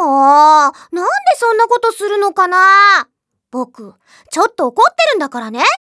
なんでそんなことするのかな。僕、ちょっと怒ってるんだからね。